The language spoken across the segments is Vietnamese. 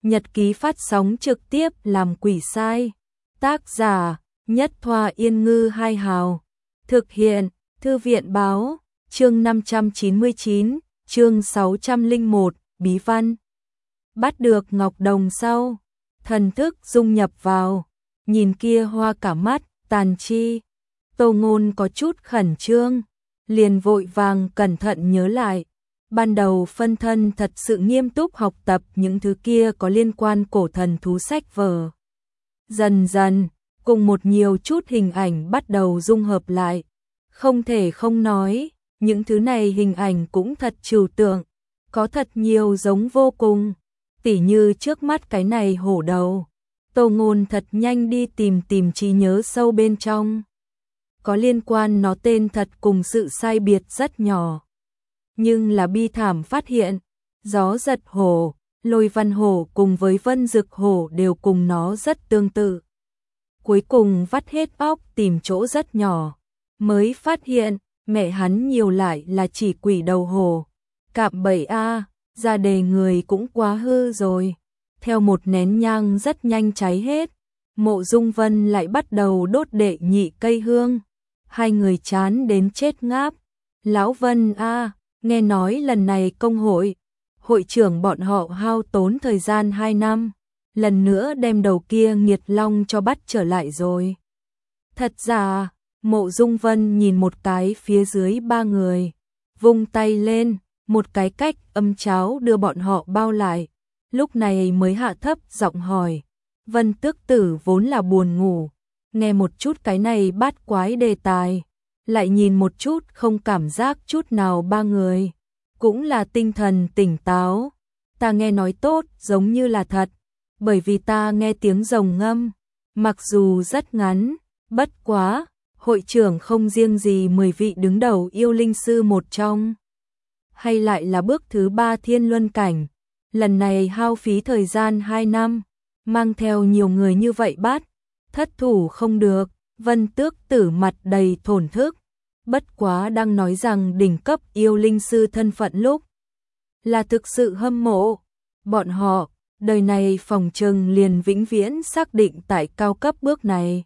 nhật ký phát sóng trực tiếp làm quỷ sai. Tác giả, Nhất Thoa Yên Ngư Hai Hào. Thực hiện, Thư viện Báo, chương 599, chương 601, Bí văn. Bắt được ngọc đồng sau, thần thức dung nhập vào, nhìn kia hoa cả mắt, Tàn Chi. Tô Ngôn có chút khẩn trương, liền vội vàng cẩn thận nhớ lại. Ban đầu phân thân thật sự nghiêm túc học tập những thứ kia có liên quan cổ thần thú sách vở. Dần dần, cùng một nhiều chút hình ảnh bắt đầu dung hợp lại. Không thể không nói, những thứ này hình ảnh cũng thật trừu tượng, có thật nhiều giống vô cùng. Tỉ như trước mắt cái này hổ đầu. Tô Ngôn thật nhanh đi tìm trí nhớ sâu bên trong. Có liên quan nó tên thật cùng sự sai biệt rất nhỏ. Nhưng là bi thảm phát hiện, gió giật hổ, lôi văn hổ cùng với vân dực hổ đều cùng nó rất tương tự. Cuối cùng vắt hết óc tìm chỗ rất nhỏ, mới phát hiện mẹ hắn nhiều lại là chỉ quỷ đầu hổ. Cạm bẫy a, ra đề người cũng quá hư rồi. Theo một nén nhang rất nhanh cháy hết, Mộ Dung Vân lại bắt đầu đốt đệ nhị cây hương. Hai người chán đến chết ngáp. Lão Vân a, nghe nói lần này công hội, hội trưởng bọn họ hao tốn thời gian 2 năm, lần nữa đem đầu kia nghiệt long cho bắt trở lại rồi. Thật ra, Mộ Dung Vân nhìn một cái phía dưới 3 người, vung tay lên, một cái cách âm cháo đưa bọn họ bao lại, lúc này mới hạ thấp giọng hỏi. Vân Tước Tử vốn là buồn ngủ, nghe một chút cái này bát quái đề tài, lại nhìn một chút không cảm giác chút nào 3 người, cũng là tinh thần tỉnh táo. Ta nghe nói tốt giống như là thật, bởi vì ta nghe tiếng rồng ngâm, mặc dù rất ngắn, bất quá, hội trưởng không riêng gì 10 vị đứng đầu yêu linh sư một trong, hay lại là bước thứ 3 thiên luân cảnh, lần này hao phí thời gian 2 năm, mang theo nhiều người như vậy bắt, thất thủ không được. Vân Tước Tử mặt đầy thổn thức, bất quá đang nói rằng đỉnh cấp yêu linh sư thân phận lúc là thực sự hâm mộ. Bọn họ, đời này phòng trừng liền vĩnh viễn xác định tại cao cấp bước này.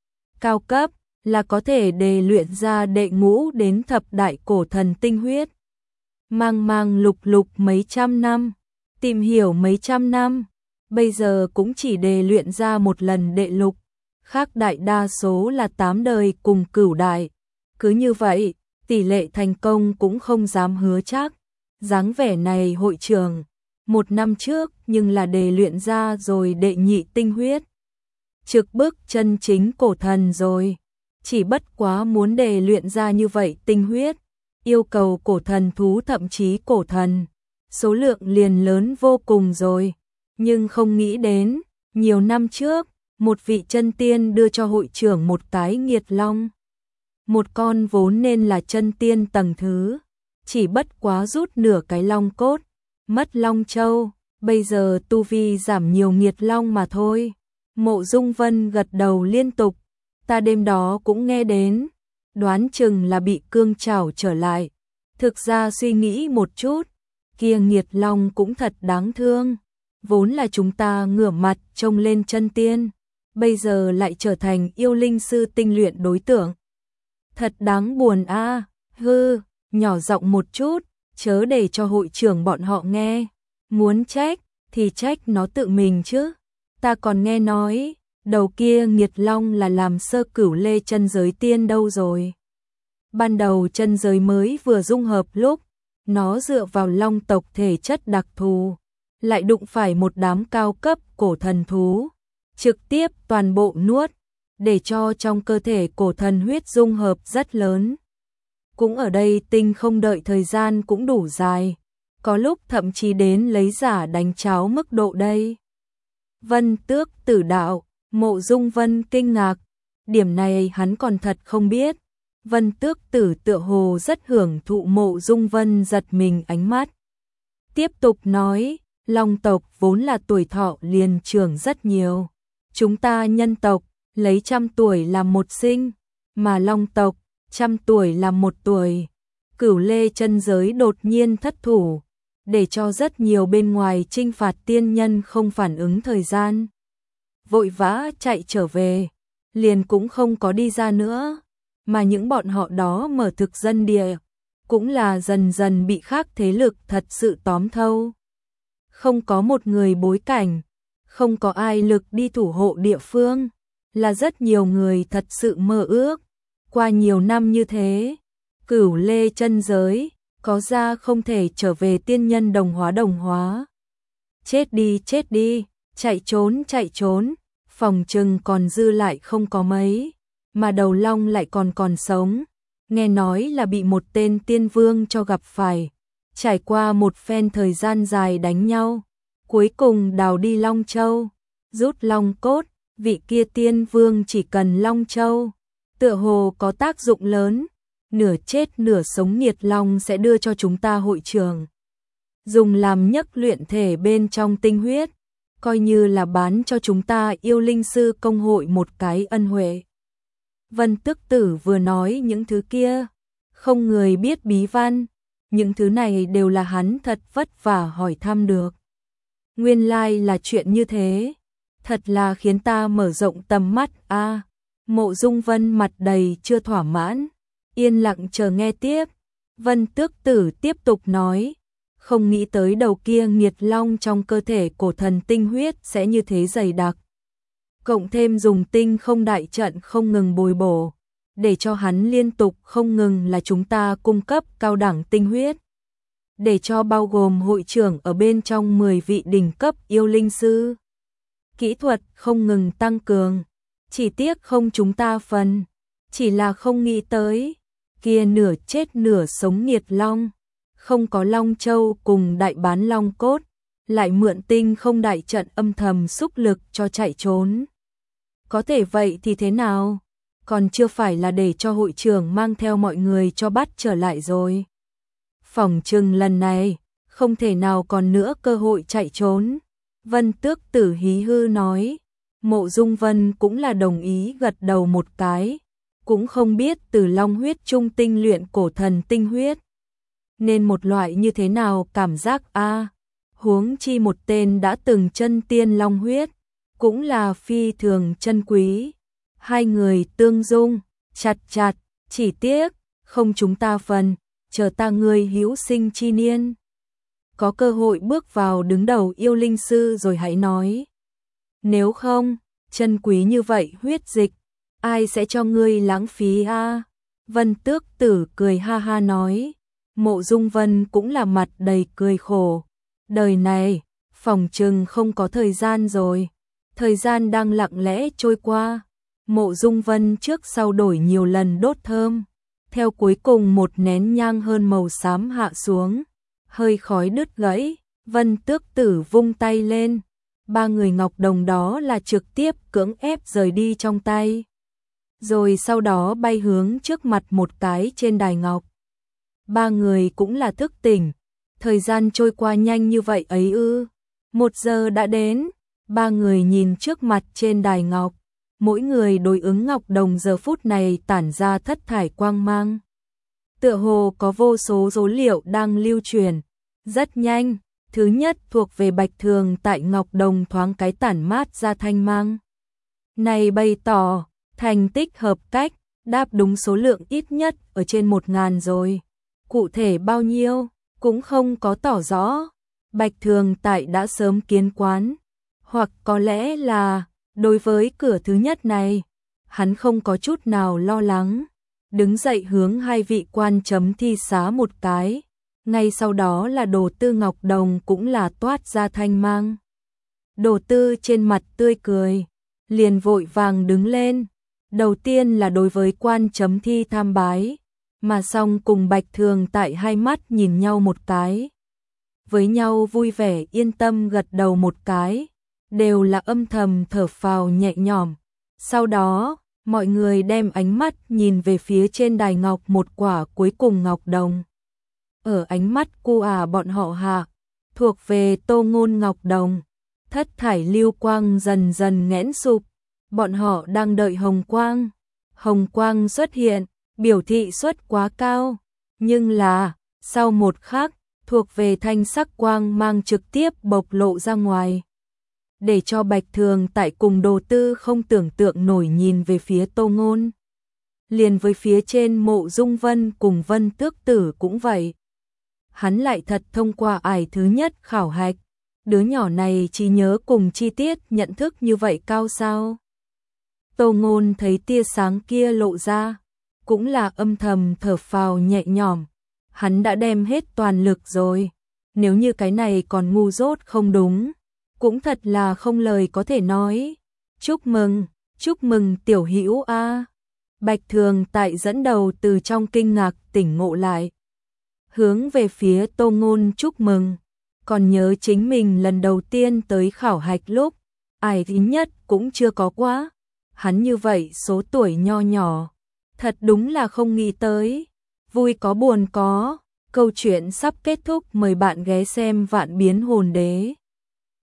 Cao cấp là có thể đề luyện ra đệ ngũ đến thập đại cổ thần tinh huyết. Mang lục lục mấy trăm năm, tìm hiểu mấy trăm năm, bây giờ cũng chỉ đề luyện ra một lần đệ lục. Khác đại đa số là 8 đời cùng cửu đại. Cứ như vậy, tỷ lệ thành công cũng không dám hứa chắc. Dáng vẻ này hội trưởng, 1 năm trước nhưng là đề luyện ra rồi đệ nhị tinh huyết. Trực bức chân chính cổ thần rồi. Chỉ bất quá muốn đề luyện ra như vậy tinh huyết, yêu cầu cổ thần thú thậm chí cổ thần, số lượng liền lớn vô cùng rồi. Nhưng không nghĩ đến, nhiều năm trước, một vị chân tiên đưa cho hội trưởng một cái nghiệt long. Một con vốn nên là chân tiên tầng thứ, chỉ bất quá rút nửa cái long cốt, mất long châu, bây giờ tu vi giảm nhiều nghiệt long mà thôi. Mộ Dung Vân gật đầu liên tục, ta đêm đó cũng nghe đến, đoán chừng là bị cương trảo trở lại. Thực ra suy nghĩ một chút, kia nghiệt long cũng thật đáng thương, vốn là chúng ta ngửa mặt trông lên chân tiên, bây giờ lại trở thành yêu linh sư tinh luyện đối tượng. Thật đáng buồn a. Hư, nhỏ giọng một chút, chớ để cho hội trưởng bọn họ nghe. Muốn trách thì trách nó tự mình chứ. Ta còn nghe nói, đầu kia nghiệt long là làm sơ cửu lê chân giới tiên đâu rồi. Ban đầu chân giới mới vừa dung hợp lúc, nó dựa vào long tộc thể chất đặc thù, lại đụng phải một đám cao cấp cổ thần thú, trực tiếp toàn bộ nuốt, để cho trong cơ thể cổ thần huyết dung hợp rất lớn. Cũng ở đây tinh không đợi thời gian cũng đủ dài, có lúc thậm chí đến lấy giả đánh cháo mức độ đây. Vân Tước Tử đạo, Mộ Dung Vân kinh ngạc, điểm này hắn còn thật không biết. Vân Tước Tử tựa hồ rất hưởng thụ Mộ Dung Vân giật mình ánh mắt. Tiếp tục nói, long tộc vốn là tuổi thọ liền trưởng rất nhiều. Chúng ta nhân tộc, lấy 100 tuổi làm một sinh, mà long tộc, 100 tuổi làm một tuổi. Cửu lê chân giới đột nhiên thất thủ, để cho rất nhiều bên ngoài trinh phạt tiên nhân không phản ứng thời gian. Vội vã chạy trở về, liền cũng không có đi ra nữa, mà những bọn họ đó mở thực dân địa, cũng là dần dần bị khác thế lực thật sự tóm thâu. Không có một người bối cảnh, không có ai lực đi thủ hộ địa phương, là rất nhiều người thật sự mơ ước. Qua nhiều năm như thế, Cửu Lê chân giới, có ra không thể trở về tiên nhân đồng hóa. Chết đi, chạy trốn, phòng trừng còn dư lại không có mấy, mà đầu long lại còn sống. Nghe nói là bị một tên tiên vương cho gặp phải, trải qua một phen thời gian dài đánh nhau, cuối cùng đào đi Long Châu, rút long cốt, vị kia tiên vương chỉ cần Long Châu, tựa hồ có tác dụng lớn, nửa chết nửa sống Nhiệt Long sẽ đưa cho chúng ta hội trường, dùng làm nhấc luyện thể bên trong tinh huyết, coi như là bán cho chúng ta yêu linh sư công hội một cái ân huệ. Vân Tước Tử vừa nói những thứ kia, không người biết bí văn, những thứ này đều là hắn thật vất vả hỏi thăm được. Nguyên lai là chuyện như thế, thật là khiến ta mở rộng tầm mắt a. Mộ Dung Vân mặt đầy chưa thỏa mãn, yên lặng chờ nghe tiếp. Vân Tước Tử tiếp tục nói, không nghĩ tới đầu kia Nhiệt Long trong cơ thể cổ thần tinh huyết sẽ như thế dày đặc. Cộng thêm dùng tinh không đại trận không ngừng bồi bổ, để cho hắn liên tục không ngừng là chúng ta cung cấp cao đẳng tinh huyết. Để cho bao gồm hội trưởng ở bên trong 10 vị đỉnh cấp yêu linh sư. Kỹ thuật không ngừng tăng cường, chỉ tiếc không chúng ta phần, chỉ là không nghĩ tới, kia nửa chết nửa sống Nhiệt Long, không có Long Châu cùng đại bán Long Cốt, lại mượn tinh không đại trận âm thầm xúc lực cho chạy trốn. Có thể vậy thì thế nào? Còn chưa phải là để cho hội trưởng mang theo mọi người cho bắt trở lại rồi. Phỏng chừng lần này, không thể nào còn nữa cơ hội chạy trốn. Vân Tước Tử hí hư nói. Mộ Dung Vân cũng là đồng ý gật đầu một cái. Cũng không biết từ long huyết trung tinh luyện cổ thần tinh huyết. Nên một loại như thế nào cảm giác a, huống chi một tên đã từng chân tiên long huyết, cũng là phi thường chân quý. Hai người tương dung, chặt, chỉ tiếc, không chúng ta phần, chờ ta người hữu sinh chi niên. Có cơ hội bước vào đứng đầu yêu linh sư rồi hãy nói. Nếu không, chân quý như vậy huyết dịch, ai sẽ cho ngươi lãng phí a? Vân Tước Tử cười ha ha nói. Mộ Dung Vân cũng là mặt đầy cười khổ. Đời này, phòng trừng không có thời gian rồi. Thời gian đang lặng lẽ trôi qua. Mộ Dung Vân trước sau đổi nhiều lần đốt thơm. Theo cuối cùng một nén nhang hơn màu xám hạ xuống. Hơi khói đứt gãy, Vân Tước Tử vung tay lên. Ba người ngọc đồng đó là trực tiếp cưỡng ép rời đi trong tay. Rồi sau đó bay hướng trước mặt một cái trên đài ngọc. Ba người cũng là thức tỉnh. Thời gian trôi qua nhanh như vậy ấy ư? 1 giờ đã đến. Ba người nhìn trước mặt trên đài ngọc. Mỗi người đối ứng ngọc đồng giờ phút này tản ra thất thải quang mang. Tựa hồ có vô số số liệu đang lưu truyền. Rất nhanh, thứ nhất thuộc về Bạch Thường tại ngọc đồng thoáng cái tản mát ra thanh mang. Này bày tỏ, thành tích hợp cách, đáp đúng số lượng ít nhất ở trên 1000 rồi. Cụ thể bao nhiêu, cũng không có tỏ rõ. Bạch Thường tại đã sớm kiến quán. Hoặc có lẽ là, đối với cửa thứ nhất này, hắn không có chút nào lo lắng. Đứng dậy hướng hai vị quan chấm thi xá một cái. Ngay sau đó là Đồ Tư ngọc đồng cũng là toát ra thanh mang. Đồ Tư trên mặt tươi cười, liền vội vàng đứng lên. Đầu tiên là đối với quan chấm thi tham bái, mà xong cùng Bạch Thường tại hai mắt nhìn nhau một cái. Với nhau vui vẻ yên tâm gật đầu một cái, đều là âm thầm thở phào nhẹ nhõm. Sau đó, mọi người đem ánh mắt nhìn về phía trên đài ngọc một quả cuối cùng ngọc đồng. Ở ánh mắt cu bọn họ hạ, thuộc về Tô Ngôn ngọc đồng, thất thải lưu quang dần dần nghẽn sụp, bọn họ đang đợi hồng quang. Hồng quang xuất hiện, biểu thị suất quá cao, nhưng là, sau một khắc, thuộc về thanh sắc quang mang trực tiếp bộc lộ ra ngoài. Để cho Bạch Thường Tại cùng Đồ Tư không tưởng tượng nổi nhìn về phía Tô Ngôn. Liền với phía trên Mộ Dung Vân cùng Vân Tước Tử cũng vậy. Hắn lại thật thông qua ải thứ nhất khảo hạch. Đứa nhỏ này trí nhớ cùng chi tiết nhận thức như vậy cao sao? Tô Ngôn thấy tia sáng kia lộ ra, cũng là âm thầm thở phào nhẹ nhõm. Hắn đã đem hết toàn lực rồi, nếu như cái này còn ngu dốt không đúng, cũng thật là không lời có thể nói. Chúc mừng tiểu hữu a. Bạch Thường Tại dẫn đầu từ trong kinh ngạc tỉnh ngộ lại, hướng về phía Tô Ngôn chúc mừng. Còn nhớ chính mình lần đầu tiên tới khảo hạch lúc, ải thứ nhất cũng chưa có quá. Hắn như vậy số tuổi nho nhỏ, thật đúng là không nghĩ tới. Vui có buồn có, câu chuyện sắp kết thúc, mời bạn ghé xem Vạn Biến Hồn Đế.